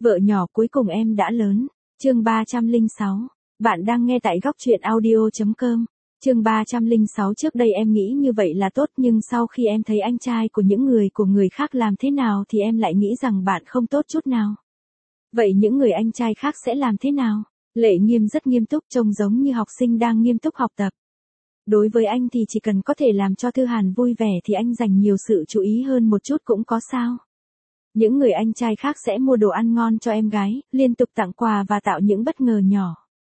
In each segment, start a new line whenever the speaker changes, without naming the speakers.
Vợ nhỏ cuối cùng em đã lớn. Chương 306. Bạn đang nghe tại góc truyện audio.com. Chương 306. Trước đây em nghĩ như vậy là tốt, nhưng sau khi em thấy anh trai của người khác làm thế nào thì em lại nghĩ rằng bạn không tốt chút nào. Vậy những người anh trai khác sẽ làm thế nào? Lệ Nghiêm rất nghiêm túc, trông giống như học sinh đang nghiêm túc học tập. Đối với anh thì chỉ cần có thể làm cho Thư Hàn vui vẻ thì anh dành nhiều sự chú ý hơn một chút cũng có sao. Những người anh trai khác sẽ mua đồ ăn ngon cho em gái, liên tục tặng quà và tạo những bất ngờ nhỏ.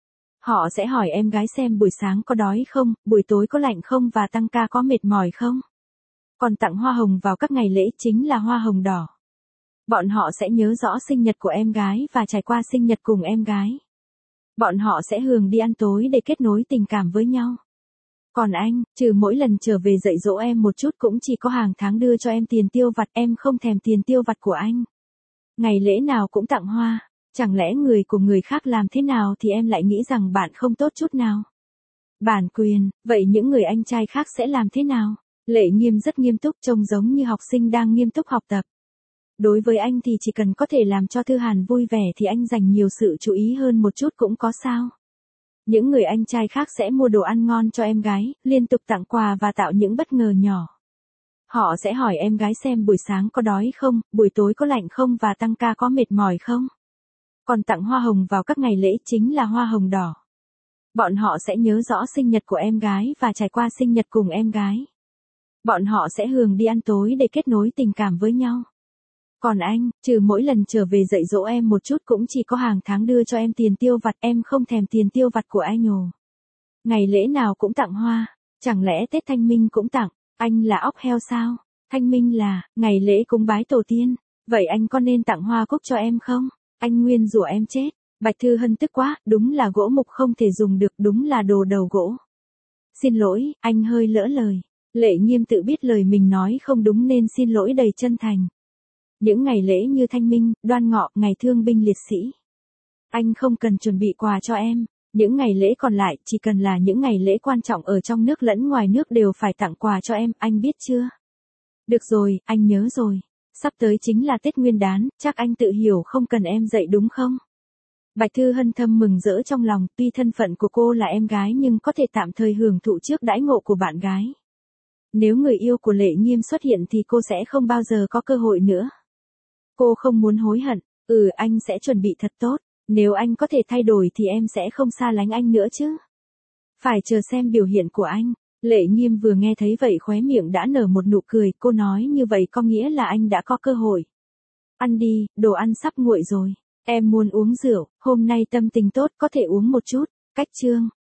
Họ sẽ hỏi em gái xem buổi sáng có đói không, buổi tối có lạnh không và tăng ca có mệt mỏi không. Còn tặng hoa hồng vào các ngày lễ, chính là hoa hồng đỏ. Bọn họ sẽ nhớ rõ sinh nhật của em gái và trải qua sinh nhật cùng em gái. Bọn họ sẽ hưởng đi ăn tối để kết nối tình cảm với nhau. Còn anh, trừ mỗi lần trở về dạy dỗ em một chút, cũng chỉ có hàng tháng đưa cho em tiền tiêu vặt, em không thèm tiền tiêu vặt của anh. Ngày lễ nào cũng tặng hoa, chẳng lẽ người khác làm thế nào thì em lại nghĩ rằng bạn không tốt chút nào. Bản quyền, vậy những người anh trai khác sẽ làm thế nào? Lệ Nghiêm rất nghiêm túc, trông giống như học sinh đang nghiêm túc học tập. Đối với anh thì chỉ cần có thể làm cho Thư Hàn vui vẻ thì anh dành nhiều sự chú ý hơn một chút cũng có sao. Những người anh trai khác sẽ mua đồ ăn ngon cho em gái, liên tục tặng quà và tạo những bất ngờ nhỏ. Họ sẽ hỏi em gái xem buổi sáng có đói không, buổi tối có lạnh không và tăng ca có mệt mỏi không. Còn tặng hoa hồng vào các ngày lễ, chính là hoa hồng đỏ. Bọn họ sẽ nhớ rõ sinh nhật của em gái và trải qua sinh nhật cùng em gái. Bọn họ sẽ hưởng đi ăn tối để kết nối tình cảm với nhau. Còn anh, trừ mỗi lần trở về dạy dỗ em một chút, cũng chỉ có hàng tháng đưa cho em tiền tiêu vặt, em không thèm tiền tiêu vặt của anh ồ. Ngày lễ nào cũng tặng hoa, chẳng lẽ Tết Thanh Minh cũng tặng, anh là óc heo sao? Thanh Minh là ngày lễ cúng bái tổ tiên, vậy anh có nên tặng hoa cúc cho em không? Anh nguyên rủa em chết. Bạch Thư Hân tức quá, đúng là gỗ mục không thể dùng được, đúng là đồ đầu gỗ. Xin lỗi, anh hơi lỡ lời. Lệ Nghiêm tự biết lời mình nói không đúng nên xin lỗi đầy chân thành. Những ngày lễ như Thanh Minh, Đoan Ngọ, ngày thương binh liệt sĩ, anh không cần chuẩn bị quà cho em. Những ngày lễ còn lại, chỉ cần là những ngày lễ quan trọng ở trong nước lẫn ngoài nước đều phải tặng quà cho em, anh biết chưa? Được rồi, anh nhớ rồi. Sắp tới chính là Tết Nguyên Đán, chắc anh tự hiểu không cần em dạy đúng không? Bạch Thư Hân thầm mừng rỡ trong lòng, tuy thân phận của cô là em gái nhưng có thể tạm thời hưởng thụ trước đãi ngộ của bạn gái. Nếu người yêu của Lệ Nghiêm xuất hiện thì cô sẽ không bao giờ có cơ hội nữa. Cô không muốn hối hận. Anh sẽ chuẩn bị thật tốt. Nếu anh có thể thay đổi thì em sẽ không xa lánh anh nữa chứ. Phải chờ xem biểu hiện của anh. Lệ Nghiêm vừa nghe thấy vậy khóe miệng đã nở một nụ cười, cô nói như vậy có nghĩa là anh đã có cơ hội. Ăn đi, đồ ăn sắp nguội rồi. Em muốn uống rượu, hôm nay tâm tình tốt, có thể uống một chút. Cách chương.